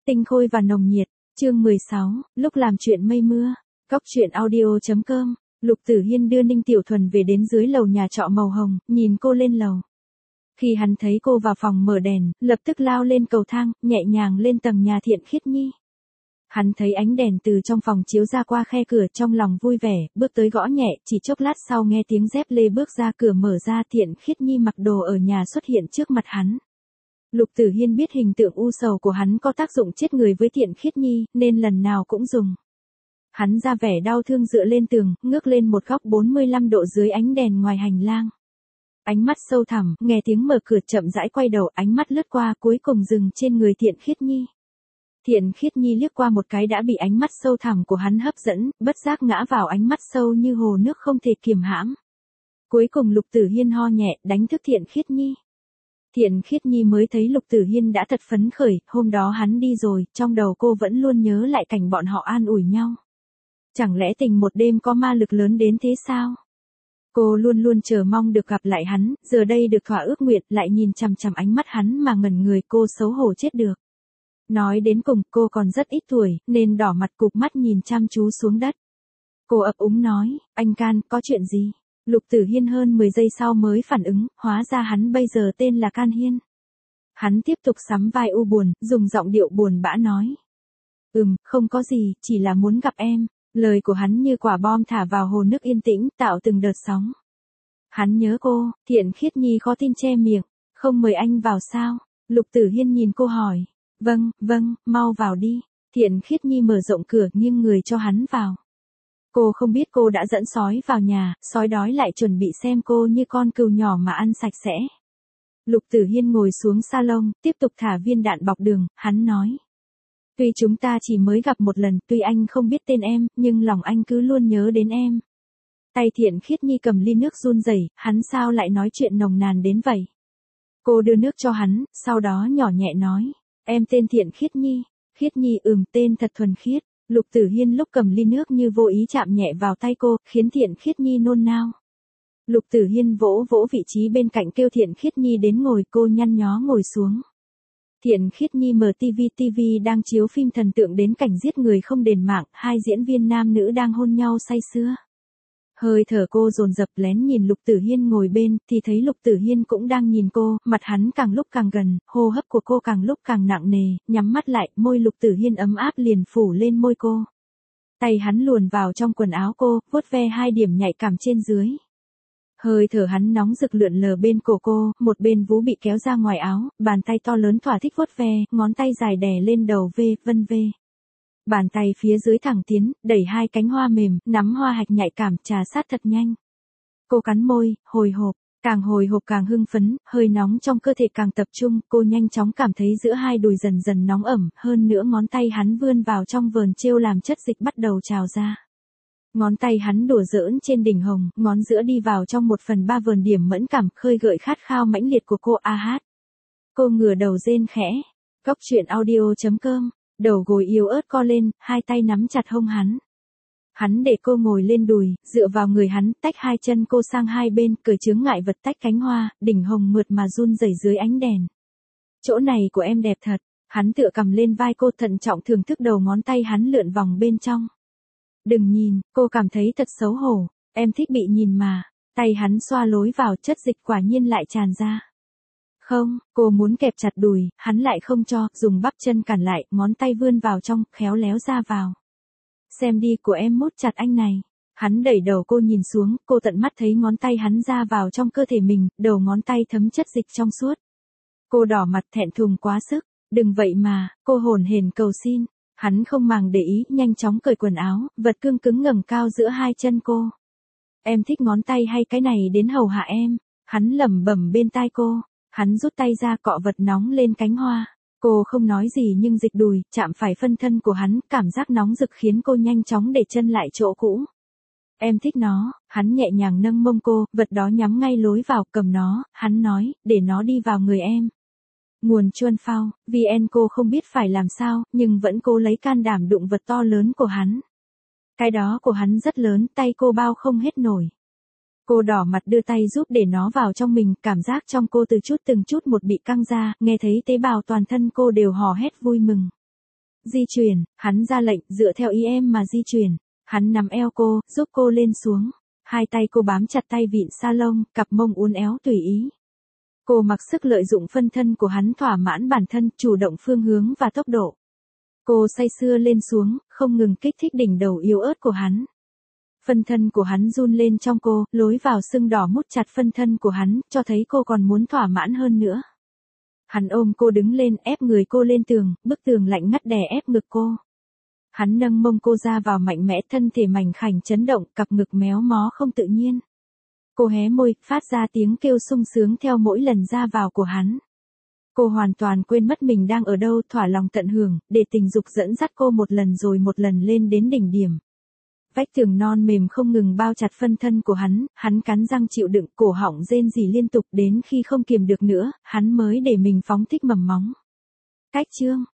Tinh khôi và nồng nhiệt, chương 16, lúc làm chuyện mây mưa, Cóc truyện audio.com, Lục Tử Hiên đưa Ninh Tiểu Thuần về đến dưới lầu nhà trọ màu hồng, nhìn cô lên lầu. Khi hắn thấy cô vào phòng mở đèn, lập tức lao lên cầu thang, nhẹ nhàng lên tầng nhà Thiện Khiết Nhi. Hắn thấy ánh đèn từ trong phòng chiếu ra qua khe cửa, trong lòng vui vẻ, bước tới gõ nhẹ, chỉ chốc lát sau nghe tiếng dép lê bước ra, cửa mở ra, Thiện Khiết Nhi mặc đồ ở nhà xuất hiện trước mặt hắn. Lục Tử Hiên biết hình tượng u sầu của hắn có tác dụng chết người với Thiện Khiết Nhi, nên lần nào cũng dùng. Hắn ra vẻ đau thương dựa lên tường, ngước lên một góc 45 độ dưới ánh đèn ngoài hành lang. Ánh mắt sâu thẳm, nghe tiếng mở cửa chậm rãi quay đầu, ánh mắt lướt qua cuối cùng dừng trên người Thiện Khiết Nhi. Thiện Khiết Nhi liếc qua một cái đã bị ánh mắt sâu thẳm của hắn hấp dẫn, bất giác ngã vào ánh mắt sâu như hồ nước không thể kiềm hãm. Cuối cùng Lục Tử Hiên ho nhẹ, đánh thức Thiện Khiết Nhi. Thiện Khiết Nhi mới thấy Lục Tử Hiên đã thật phấn khởi, hôm đó hắn đi rồi, trong đầu cô vẫn luôn nhớ lại cảnh bọn họ an ủi nhau. Chẳng lẽ tình một đêm có ma lực lớn đến thế sao? Cô luôn luôn chờ mong được gặp lại hắn, giờ đây được thỏa ước nguyện, lại nhìn chằm chằm ánh mắt hắn mà ngẩn người, cô xấu hổ chết được. Nói đến cùng, cô còn rất ít tuổi, nên đỏ mặt cụp mắt nhìn chăm chú xuống đất. Cô ấp úng nói, anh Can, có chuyện gì? Lục Tử Hiên hơn 10 giây sau mới phản ứng, hóa ra hắn bây giờ tên là Can Hiên. Hắn tiếp tục sắm vai u buồn, dùng giọng điệu buồn bã nói. Không có gì, chỉ là muốn gặp em. Lời của hắn như quả bom thả vào hồ nước yên tĩnh, tạo từng đợt sóng. Hắn nhớ cô, Thiện Khiết Nhi khó tin che miệng, không mời anh vào sao? Lục Tử Hiên nhìn cô hỏi. Vâng, mau vào đi. Thiện Khiết Nhi mở rộng cửa nghiêng người cho hắn vào. Cô không biết cô đã dẫn sói vào nhà, sói đói lại chuẩn bị xem cô như con cừu nhỏ mà ăn sạch sẽ. Lục Tử Hiên ngồi xuống salon, tiếp tục thả viên đạn bọc đường, hắn nói. Tuy chúng ta chỉ mới gặp một lần, tuy anh không biết tên em, nhưng lòng anh cứ luôn nhớ đến em. Tay Thiện Khiết Nhi cầm ly nước run rẩy, hắn sao lại nói chuyện nồng nàn đến vậy? Cô đưa nước cho hắn, sau đó nhỏ nhẹ nói. Em tên Thiện Khiết Nhi. Khiết Nhi tên thật thuần khiết. Lục Tử Hiên lúc cầm ly nước như vô ý chạm nhẹ vào tay cô, khiến Thiện Khiết Nhi nôn nao. Lục Tử Hiên vỗ vị trí bên cạnh kêu Thiện Khiết Nhi đến ngồi, cô nhăn nhó ngồi xuống. Thiện Khiết Nhi mở TV đang chiếu phim thần tượng đến cảnh giết người không đền mạng, hai diễn viên nam nữ đang hôn nhau say sưa. Hơi thở cô dồn dập lén nhìn Lục Tử Hiên ngồi bên, thì thấy Lục Tử Hiên cũng đang nhìn cô, mặt hắn càng lúc càng gần, hô hấp của cô càng lúc càng nặng nề, nhắm mắt lại, môi Lục Tử Hiên ấm áp liền phủ lên môi cô. Tay hắn luồn vào trong quần áo cô, vuốt ve hai điểm nhạy cảm trên dưới. Hơi thở hắn nóng rực lượn lờ bên cổ cô, một bên vú bị kéo ra ngoài áo, bàn tay to lớn thỏa thích vuốt ve, ngón tay dài đè lên đầu vân vê. Bàn tay phía dưới thẳng tiến, đẩy hai cánh hoa mềm, nắm hoa hạch nhạy cảm, trà sát thật nhanh. Cô cắn môi, hồi hộp, càng hồi hộp càng hưng phấn, hơi nóng trong cơ thể càng tập trung, cô nhanh chóng cảm thấy giữa hai đùi dần dần nóng ẩm, hơn nữa ngón tay hắn vươn vào trong vờn trêu làm chất dịch bắt đầu trào ra. Ngón tay hắn đùa giỡn trên đỉnh hồng, ngón giữa đi vào trong 1/3 vờn điểm mẫn cảm, khơi gợi khát khao mãnh liệt của cô a hát. Cô ngửa đầu rên khẽ. Cóc truyện audio.com, đầu gối yếu ớt co lên, hai tay nắm chặt hông hắn. Hắn để cô ngồi lên đùi, dựa vào người hắn, tách hai chân cô sang hai bên, cởi chướng ngại vật tách cánh hoa, đỉnh hồng mượt mà run rẩy dưới ánh đèn. Chỗ này của em đẹp thật. Hắn tựa cầm lên vai cô, thận trọng thưởng thức đầu ngón tay hắn lượn vòng bên trong. Đừng nhìn, cô cảm thấy thật xấu hổ. Em thích bị nhìn mà. Tay hắn xoa lối vào, chất dịch quả nhiên lại tràn ra. Không, cô muốn kẹp chặt đùi, hắn lại không cho, dùng bắp chân cản lại, ngón tay vươn vào trong, khéo léo ra vào. Xem đi, của em mút chặt anh này. Hắn đẩy đầu cô nhìn xuống, cô tận mắt thấy ngón tay hắn ra vào trong cơ thể mình, đầu ngón tay thấm chất dịch trong suốt. Cô đỏ mặt thẹn thùng quá sức. Đừng vậy mà, cô hồn hển cầu xin. Hắn không màng để ý, nhanh chóng cởi quần áo, vật cương cứng ngẩng cao giữa hai chân cô. Em thích ngón tay hay cái này đến hầu hạ em? Hắn lẩm bẩm bên tai cô. Hắn rút tay ra cọ vật nóng lên cánh hoa. Cô không nói gì nhưng dịch đùi, chạm phải phân thân của hắn, cảm giác nóng rực khiến cô nhanh chóng để chân lại chỗ cũ. Em thích nó, hắn nhẹ nhàng nâng mông cô, vật đó nhắm ngay lối vào, cầm nó, hắn nói, để nó đi vào người em. Nguồn chuân phao, VN cô không biết phải làm sao, nhưng vẫn cố lấy can đảm đụng vật to lớn của hắn. Cái đó của hắn rất lớn, tay cô bao không hết nổi. Cô đỏ mặt đưa tay giúp để nó vào trong mình, cảm giác trong cô từng chút một bị căng ra, nghe thấy tế bào toàn thân cô đều hò hét vui mừng. Di chuyển, hắn ra lệnh, dựa theo ý em mà di chuyển. Hắn nắm eo cô, giúp cô lên xuống. Hai tay cô bám chặt tay vịn salon, cặp mông uốn éo tùy ý. Cô mặc sức lợi dụng phân thân của hắn thỏa mãn bản thân, chủ động phương hướng và tốc độ. Cô say sưa lên xuống, không ngừng kích thích đỉnh đầu yếu ớt của hắn. Phân thân của hắn run lên trong cô, lối vào sưng đỏ mút chặt phân thân của hắn, cho thấy cô còn muốn thỏa mãn hơn nữa. Hắn ôm cô đứng lên, ép người cô lên tường, bức tường lạnh ngắt đè ép ngực cô. Hắn nâng mông cô ra vào mạnh mẽ, thân thể mảnh khảnh chấn động, cặp ngực méo mó không tự nhiên. Cô hé môi, phát ra tiếng kêu sung sướng theo mỗi lần ra vào của hắn. Cô hoàn toàn quên mất mình đang ở đâu, thỏa lòng tận hưởng, để tình dục dẫn dắt cô một lần rồi một lần lên đến đỉnh điểm. Vách tường non mềm không ngừng bao chặt phân thân của hắn cắn răng chịu đựng, cổ họng rên rỉ liên tục, đến khi không kiềm được nữa, hắn mới để mình phóng thích mầm móng. Cách chương